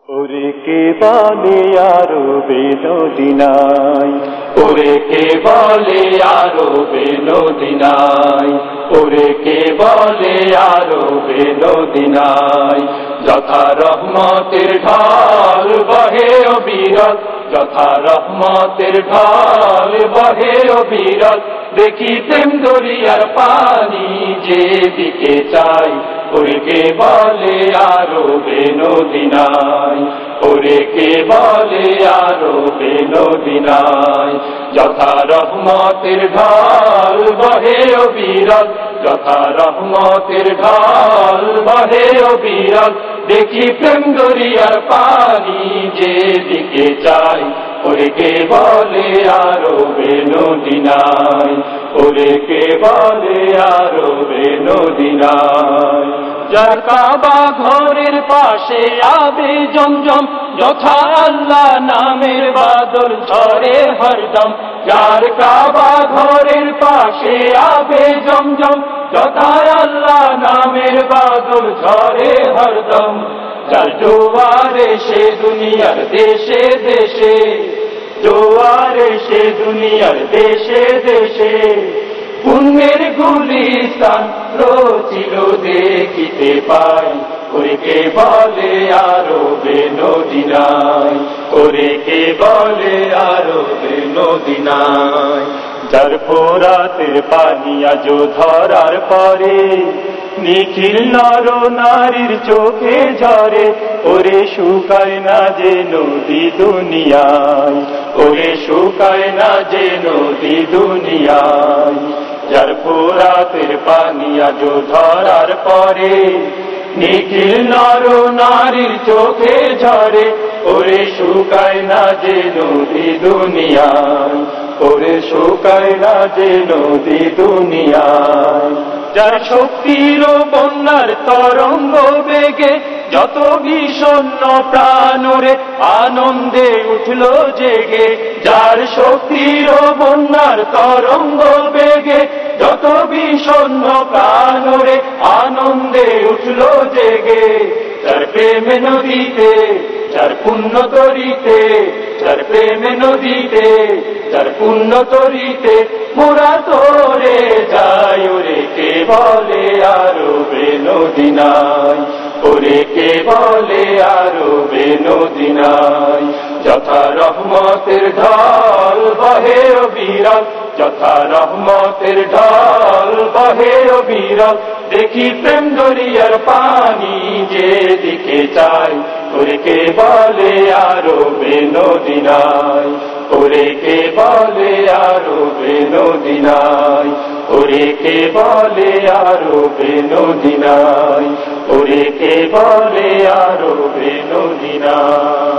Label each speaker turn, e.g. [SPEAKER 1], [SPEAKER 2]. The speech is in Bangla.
[SPEAKER 1] ওরে কে বলে আরো বেনদিনাই, ওরে কে বলে আরো বেনদিনাই, ওরে কে বলে আরো বেনদিনাই। যথা রহমতের ঢাল বহে অবিরত, যথা রহমতের ঢাল বহে অবিরত। দেখি প্রেম দরিয়ার পানি যেদিকে চাই, ওরে কে বলে আরো বেনদিনাই, ওরে কে বলে আরো বেনদিনাই। যথা রহমতের ঢাল বহে অবিরত, যথা রহমতের ঢাল বহে অবিরত। দেখি প্রেম দরিয়ার পানি যেদিকে চাই, ওরে কে বলে আরো বেনদিনাই, ওরে কে বলে আরো বেনদিনাই। যার কাবা ঘরের পাশে আবে জমজম, যথা আল্লাহ নামের বাদল ঝরে হরদম। যার কাবা ঘরের পাশে আবে জমজম, যথা আল্লাহ নামের বাদল ঝরে হরদম। যার জোয়ারে সে দুনিয়ার দেশে দেশে, জোয়ারে সে দুনিয়ার দেশে দেশে। পুণ্যের গুলিস্তান রচিল দেখিতে পাই, ওরে কে বলে আরো বেনদিনাই, ওরে কে বলে আরো বেনদিনাই। যার ফোরাতের পানি আজ ধরার পরে, নিখিল নর নারীর চোখে ঝরে। ওরে শুকায় না যে নদী দুনিয়ায়, ওরে শুকায় না যে নদী দুনিয়ায়। যার ফোরাতের পানি আজ ধরার পরে, নিখিল নর নারীর চোখে ঝরে। ওরে শুকায় না যে নদী দুনিয়ায়, ওরে শুকায় না যে নদী দুনিয়ায়। যার শক্তির বন্যার তরঙ্গ বেগে, যত বিষণ্ণ প্রাণরে আনন্দে উঠল জেগে। যার শক্তির বন্যার তরঙ্গ বেগে, যত বিষণ্ণ প্রাণরে আনন্দে উঠল জেগে। যার প্রেমে নদীতে, যার পুণ্য তরিতে, যার প্রেমে নদীতে, যার পুণ্য তরিতে মোরা তোরে যাই। ওরে কে বলে আরো বেনদিনাই, ওরে কে বলে আরো বেনদিনাই। যথা রহমতের ঢাল বহে অবিরত, যথা রহমতের ঢাল বহে অবিরত। দেখি প্রেম দরিয়ার পানি যেদিকে চাই, ওরে কে বলে আরো বেনদিনাই, ওরে কে বলে আরো বেনদিনাই, ওরে কে বলে আরো বেনদিনাই, ওরে কে বলে আরো বেনদিনাই।